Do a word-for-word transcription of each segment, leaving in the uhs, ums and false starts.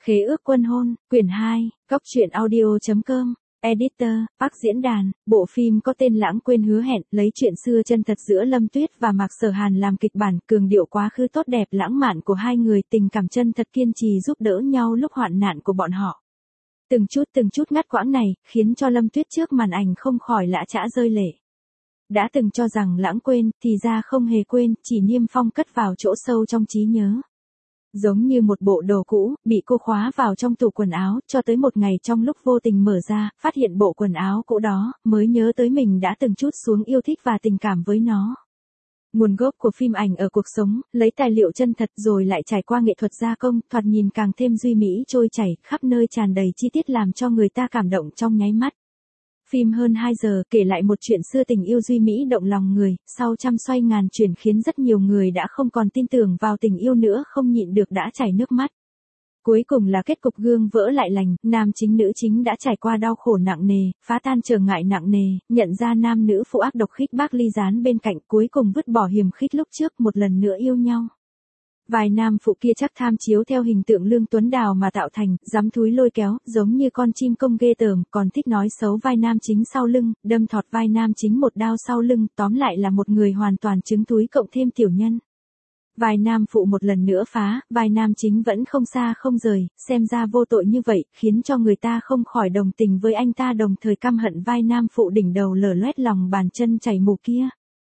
Khế ước quân hôn, quyển hai, Cóc truyện audio.com, Editor, Park diễn đàn, bộ phim có tên Lãng quên hứa hẹn, lấy chuyện xưa chân thật giữa Lâm Tuyết và Mạc Sở Hàn làm kịch bản, cường điệu quá khứ tốt đẹp lãng mạn của hai người, tình cảm chân thật kiên trì giúp đỡ nhau lúc hoạn nạn của bọn họ. Từng chút từng chút ngắt quãng này, khiến cho Lâm Tuyết trước màn ảnh không khỏi lã chã rơi lệ. Đã từng cho rằng lãng quên, thì ra không hề quên, chỉ niêm phong cất vào chỗ sâu trong trí nhớ. Giống như một bộ đồ cũ, bị cô khóa vào trong tủ quần áo, cho tới một ngày trong lúc vô tình mở ra, phát hiện bộ quần áo cũ đó, mới nhớ tới mình đã từng chút xuống yêu thích và tình cảm với nó. Nguồn gốc của phim ảnh ở cuộc sống, lấy tài liệu chân thật rồi lại trải qua nghệ thuật gia công, thoạt nhìn càng thêm duy mỹ trôi chảy, khắp nơi tràn đầy chi tiết làm cho người ta cảm động trong nháy mắt. Phim hơn hai giờ kể lại một chuyện xưa tình yêu duy mỹ động lòng người, sau trăm xoay ngàn chuyển khiến rất nhiều người đã không còn tin tưởng vào tình yêu nữa, không nhịn được đã chảy nước mắt. Cuối cùng là kết cục gương vỡ lại lành, nam chính nữ chính đã trải qua đau khổ nặng nề, phá tan trở ngại nặng nề, nhận ra nam nữ phụ ác độc khích bác ly gián bên cạnh, cuối cùng vứt bỏ hiềm khích lúc trước, một lần nữa yêu nhau. Vài nam phụ kia chắc tham chiếu theo hình tượng Lương Tuấn Đào mà tạo thành, dám thúi lôi kéo, giống như con chim công ghê tởm, còn thích nói xấu vai nam chính sau lưng, đâm thọt vai nam chính một đao sau lưng, tóm lại là một người hoàn toàn trứng túi cộng thêm tiểu nhân. Vài nam phụ một lần nữa phá, vài nam chính vẫn không xa không rời, xem ra vô tội như vậy, khiến cho người ta không khỏi đồng tình với anh ta, đồng thời căm hận vai nam phụ đỉnh đầu lở loét lòng bàn chân chảy mù kia.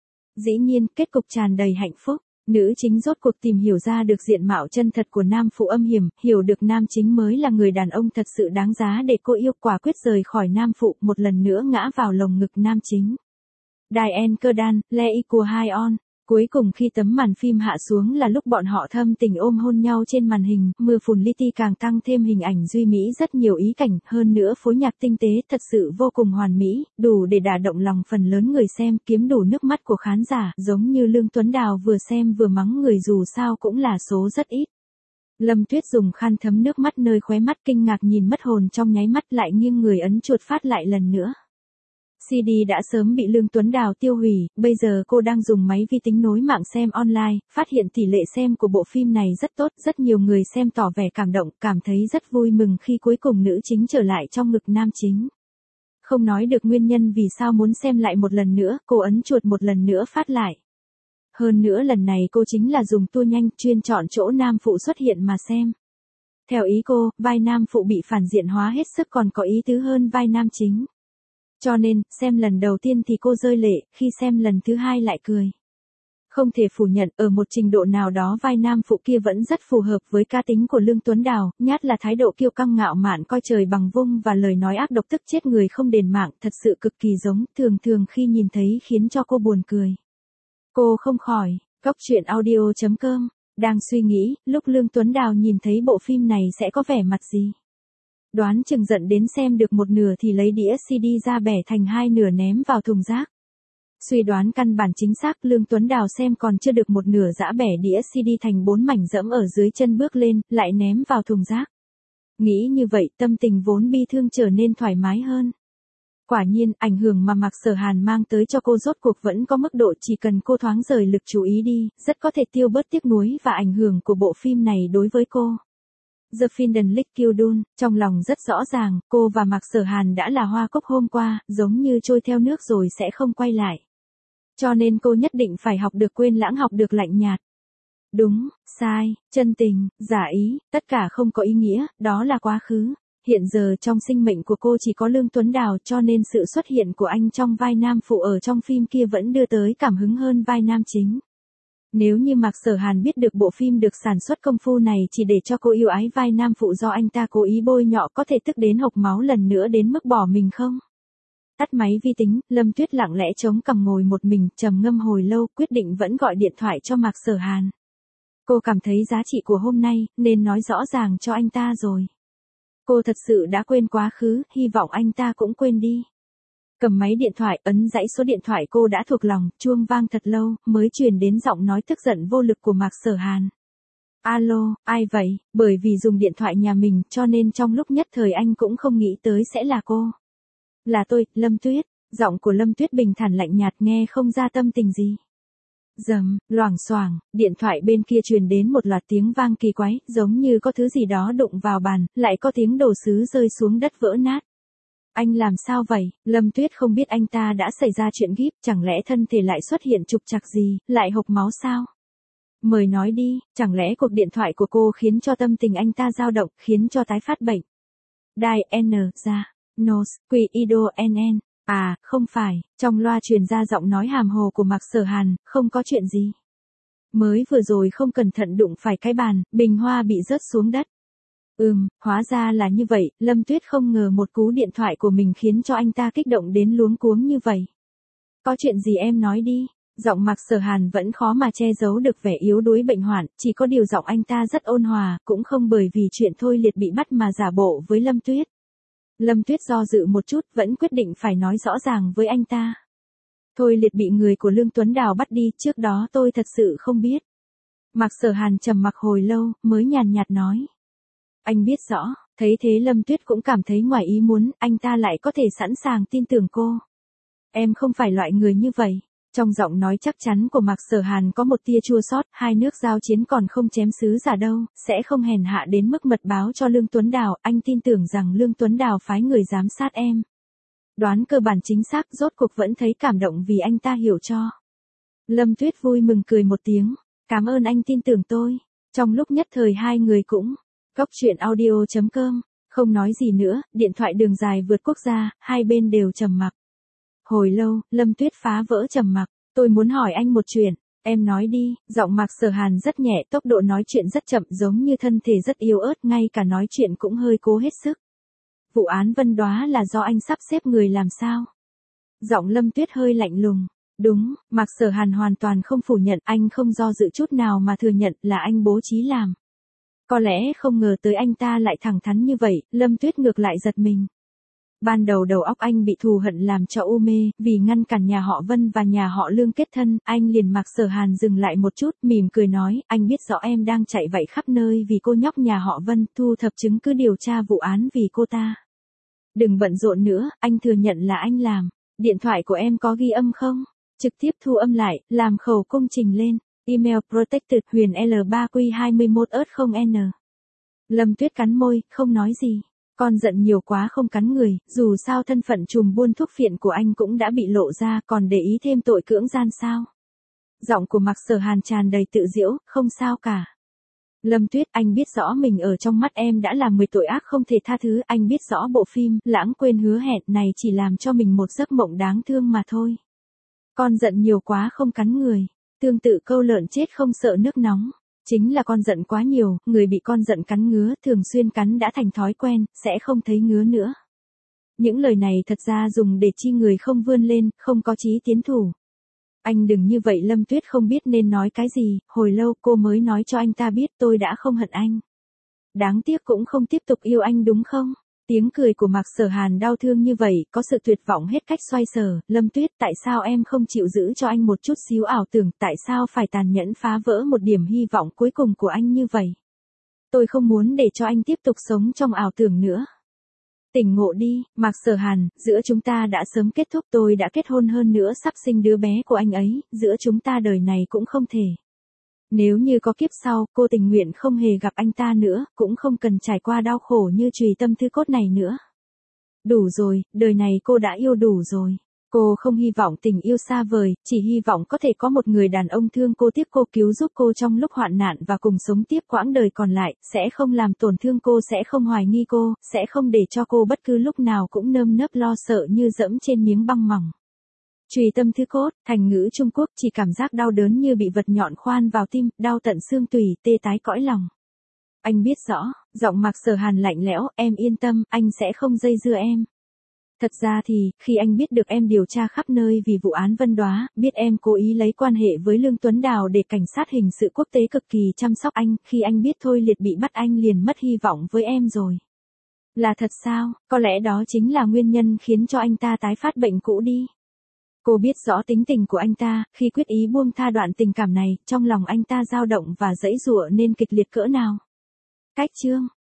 Dĩ nhiên, kết cục tràn đầy hạnh phúc. Nữ chính rốt cuộc tìm hiểu ra được diện mạo chân thật của nam phụ âm hiểm, hiểu được nam chính mới là người đàn ông thật sự đáng giá để cô yêu, quả quyết rời khỏi nam phụ, một lần nữa ngã vào lồng ngực nam chính. Diane Kedan, Lee Kwon. Cuối cùng khi tấm màn phim hạ xuống là lúc bọn họ thâm tình ôm hôn nhau trên màn hình, mưa phùn li ti càng tăng thêm hình ảnh duy mỹ rất nhiều ý cảnh, hơn nữa phối nhạc tinh tế thật sự vô cùng hoàn mỹ, đủ để đả động lòng phần lớn người xem, kiếm đủ nước mắt của khán giả, giống như Lương Tuấn Đào vừa xem vừa mắng người dù sao cũng là số rất ít. Lâm Tuyết dùng khăn thấm nước mắt nơi khóe mắt, kinh ngạc nhìn mất hồn trong nháy mắt, lại nghiêng người ấn chuột phát lại lần nữa. xê đê đã sớm bị Lương Tuấn Đào tiêu hủy, bây giờ cô đang dùng máy vi tính nối mạng xem online, phát hiện tỷ lệ xem của bộ phim này rất tốt, rất nhiều người xem tỏ vẻ cảm động, cảm thấy rất vui mừng khi cuối cùng nữ chính trở lại trong ngực nam chính. Không nói được nguyên nhân vì sao muốn xem lại một lần nữa, cô ấn chuột một lần nữa phát lại. Hơn nữa lần này cô chính là dùng tua nhanh, chuyên chọn chỗ nam phụ xuất hiện mà xem. Theo ý cô, vai nam phụ bị phản diện hóa hết sức còn có ý tứ hơn vai nam chính. Cho nên, xem lần đầu tiên thì cô rơi lệ, khi xem lần thứ hai lại cười. Không thể phủ nhận, ở một trình độ nào đó vai nam phụ kia vẫn rất phù hợp với cá tính của Lương Tuấn Đào, nhát là thái độ kiêu căng ngạo mạn coi trời bằng vung và lời nói ác độc tức chết người không đền mạng, thật sự cực kỳ giống, thường thường khi nhìn thấy khiến cho cô buồn cười. Cô không khỏi, Cóc truyện audio.com, đang suy nghĩ, lúc Lương Tuấn Đào nhìn thấy bộ phim này sẽ có vẻ mặt gì. Đoán chừng giận đến xem được một nửa thì lấy đĩa xê đê ra bẻ thành hai nửa ném vào thùng rác. Suy đoán căn bản chính xác, Lương Tuấn Đào xem còn chưa được một nửa dã bẻ đĩa xê đê thành bốn mảnh dẫm ở dưới chân bước lên, lại ném vào thùng rác. Nghĩ như vậy, tâm tình vốn bi thương trở nên thoải mái hơn. Quả nhiên, ảnh hưởng mà Mạc Sở Hàn mang tới cho cô rốt cuộc vẫn có mức độ, chỉ cần cô thoáng rời lực chú ý đi, rất có thể tiêu bớt tiếc nuối và ảnh hưởng của bộ phim này đối với cô. The Finden Lick Kildun, trong lòng rất rõ ràng, cô và Mạc Sở Hàn đã là hoa cúc hôm qua, giống như trôi theo nước rồi sẽ không quay lại. Cho nên cô nhất định phải học được quên lãng, học được lạnh nhạt. Đúng, sai, chân tình, giả ý, tất cả không có ý nghĩa, đó là quá khứ. Hiện giờ trong sinh mệnh của cô chỉ có Lương Tuấn Đào, cho nên sự xuất hiện của anh trong vai nam phụ ở trong phim kia vẫn đưa tới cảm hứng hơn vai nam chính. Nếu như Mạc Sở Hàn biết được bộ phim được sản xuất công phu này chỉ để cho cô yêu ái vai nam phụ do anh ta cố ý bôi nhọ, có thể tức đến hộc máu lần nữa đến mức bỏ mình không? Tắt máy vi tính, Lâm Tuyết lặng lẽ chống cằm ngồi một mình, trầm ngâm hồi lâu, quyết định vẫn gọi điện thoại cho Mạc Sở Hàn. Cô cảm thấy giá trị của hôm nay, nên nói rõ ràng cho anh ta rồi. Cô thật sự đã quên quá khứ, hy vọng anh ta cũng quên đi. Cầm máy điện thoại, ấn dãy số điện thoại cô đã thuộc lòng, chuông vang thật lâu, mới truyền đến giọng nói tức giận vô lực của Mạc Sở Hàn. Alo, ai vậy? Bởi vì dùng điện thoại nhà mình, cho nên trong lúc nhất thời anh cũng không nghĩ tới sẽ là cô. Là tôi, Lâm Tuyết. Giọng của Lâm Tuyết bình thản lạnh nhạt, nghe không ra tâm tình gì. Rầm, loảng xoảng, điện thoại bên kia truyền đến một loạt tiếng vang kỳ quái, giống như có thứ gì đó đụng vào bàn, lại có tiếng đồ sứ rơi xuống đất vỡ nát. Anh làm sao vậy? Lâm Tuyết không biết anh ta đã xảy ra chuyện gíp, chẳng lẽ thân thể lại xuất hiện trục trặc gì, lại hộc máu sao? Mời nói đi, chẳng lẽ cuộc điện thoại của cô khiến cho tâm tình anh ta dao động, khiến cho tái phát bệnh? Đài N, ra, Nos, Quy Ido N N. À, không phải, trong loa truyền ra giọng nói hàm hồ của Mạc Sở Hàn, không có chuyện gì. Mới vừa rồi không cẩn thận đụng phải cái bàn, bình hoa bị rớt xuống đất. Ừm, hóa ra là như vậy, Lâm Tuyết không ngờ một cú điện thoại của mình khiến cho anh ta kích động đến luống cuống như vậy. Có chuyện gì em nói đi, giọng Mạc Sở Hàn vẫn khó mà che giấu được vẻ yếu đuối bệnh hoạn, chỉ có điều giọng anh ta rất ôn hòa, cũng không bởi vì chuyện Thôi Liệt bị bắt mà giả bộ với Lâm Tuyết. Lâm Tuyết do dự một chút, vẫn quyết định phải nói rõ ràng với anh ta. Thôi Liệt bị người của Lương Tuấn Đào bắt đi, trước đó tôi thật sự không biết. Mạc Sở Hàn trầm mặc hồi lâu, mới nhàn nhạt nói. Anh biết rõ, thấy thế Lâm Tuyết cũng cảm thấy ngoài ý muốn, anh ta lại có thể sẵn sàng tin tưởng cô. Em không phải loại người như vậy. Trong giọng nói chắc chắn của Mạc Sở Hàn có một tia chua xót, hai nước giao chiến còn không chém sứ giả đâu, sẽ không hèn hạ đến mức mật báo cho Lương Tuấn Đào, anh tin tưởng rằng Lương Tuấn Đào phái người giám sát em. Đoán cơ bản chính xác, rốt cuộc vẫn thấy cảm động vì anh ta hiểu cho. Lâm Tuyết vui mừng cười một tiếng, cảm ơn anh tin tưởng tôi. Trong lúc nhất thời hai người cũng, Cốc truyện audio chấm com, không nói gì nữa, điện thoại đường dài vượt quốc gia, hai bên đều trầm mặc. Hồi lâu, Lâm Tuyết phá vỡ trầm mặc, tôi muốn hỏi anh một chuyện, em nói đi, giọng Mạc Sở Hàn rất nhẹ, tốc độ nói chuyện rất chậm giống như thân thể rất yếu ớt, ngay cả nói chuyện cũng hơi cố hết sức. Vụ án Vân Đóa là do anh sắp xếp người làm sao? Giọng Lâm Tuyết hơi lạnh lùng. Đúng, Mạc Sở Hàn hoàn toàn không phủ nhận, anh không do dự chút nào mà thừa nhận là anh bố trí làm. Có lẽ không ngờ tới anh ta lại thẳng thắn như vậy, Lâm Tuyết ngược lại giật mình. Ban đầu đầu óc anh bị thù hận làm cho u mê, vì ngăn cản nhà họ Vân và nhà họ Lương kết thân, anh liền Mạc Sở Hàn dừng lại một chút, mỉm cười nói, anh biết rõ em đang chạy vậy khắp nơi vì cô nhóc nhà họ Vân, thu thập chứng cứ điều tra vụ án vì cô ta. Đừng bận rộn nữa, anh thừa nhận là anh làm. Điện thoại của em có ghi âm không? Trực tiếp thu âm lại, làm khẩu công trình lên. Email protected huyền L ba Q hai mốt ớt không N. Lâm Tuyết cắn môi, không nói gì. Con giận nhiều quá không cắn người, dù sao thân phận trùm buôn thuốc phiện của anh cũng đã bị lộ ra, còn để ý thêm tội cưỡng gian sao? Giọng của Mạc Sở Hàn tràn đầy tự giễu, không sao cả. Lâm Tuyết, anh biết rõ mình ở trong mắt em đã làm mười tội ác không thể tha thứ, anh biết rõ bộ phim Lãng Quên Hứa Hẹn này chỉ làm cho mình một giấc mộng đáng thương mà thôi. Con giận nhiều quá không cắn người. Tương tự câu lợn chết không sợ nước nóng. Chính là con giận quá nhiều, người bị con giận cắn ngứa, thường xuyên cắn đã thành thói quen, sẽ không thấy ngứa nữa. Những lời này thật ra dùng để chi người không vươn lên, không có chí tiến thủ. Anh đừng như vậy, Lâm Tuyết không biết nên nói cái gì, hồi lâu cô mới nói cho anh ta biết tôi đã không hận anh. Đáng tiếc cũng không tiếp tục yêu anh đúng không? Tiếng cười của Mạc Sở Hàn đau thương như vậy, có sự tuyệt vọng hết cách xoay sở, Lâm Tuyết, tại sao em không chịu giữ cho anh một chút xíu ảo tưởng, tại sao phải tàn nhẫn phá vỡ một điểm hy vọng cuối cùng của anh như vậy? Tôi không muốn để cho anh tiếp tục sống trong ảo tưởng nữa. Tỉnh ngộ đi, Mạc Sở Hàn, giữa chúng ta đã sớm kết thúc, tôi đã kết hôn hơn nữa sắp sinh đứa bé của anh ấy, giữa chúng ta đời này cũng không thể. Nếu như có kiếp sau, cô tình nguyện không hề gặp anh ta nữa, cũng không cần trải qua đau khổ như chùy tâm thư cốt này nữa. Đủ rồi, đời này cô đã yêu đủ rồi. Cô không hy vọng tình yêu xa vời, chỉ hy vọng có thể có một người đàn ông thương cô, tiếp cô, cứu giúp cô trong lúc hoạn nạn và cùng sống tiếp quãng đời còn lại, sẽ không làm tổn thương cô, sẽ không hoài nghi cô, sẽ không để cho cô bất cứ lúc nào cũng nơm nớp lo sợ như dẫm trên miếng băng mỏng. Chùy tâm thư cốt, thành ngữ Trung Quốc, chỉ cảm giác đau đớn như bị vật nhọn khoan vào tim, đau tận xương tủy, tê tái cõi lòng. Anh biết rõ, giọng Mạc Sở Hàn lạnh lẽo, em yên tâm, anh sẽ không dây dưa em. Thật ra thì, khi anh biết được em điều tra khắp nơi vì vụ án Vân Đóa, biết em cố ý lấy quan hệ với Lương Tuấn Đào để cảnh sát hình sự quốc tế cực kỳ chăm sóc anh, khi anh biết Thôi Liệt bị bắt anh liền mất hy vọng với em rồi. Là thật sao, có lẽ đó chính là nguyên nhân khiến cho anh ta tái phát bệnh cũ đi. Cô biết rõ tính tình của anh ta, khi quyết ý buông tha đoạn tình cảm này, trong lòng anh ta dao động và giãy giụa nên kịch liệt cỡ nào. Cách chương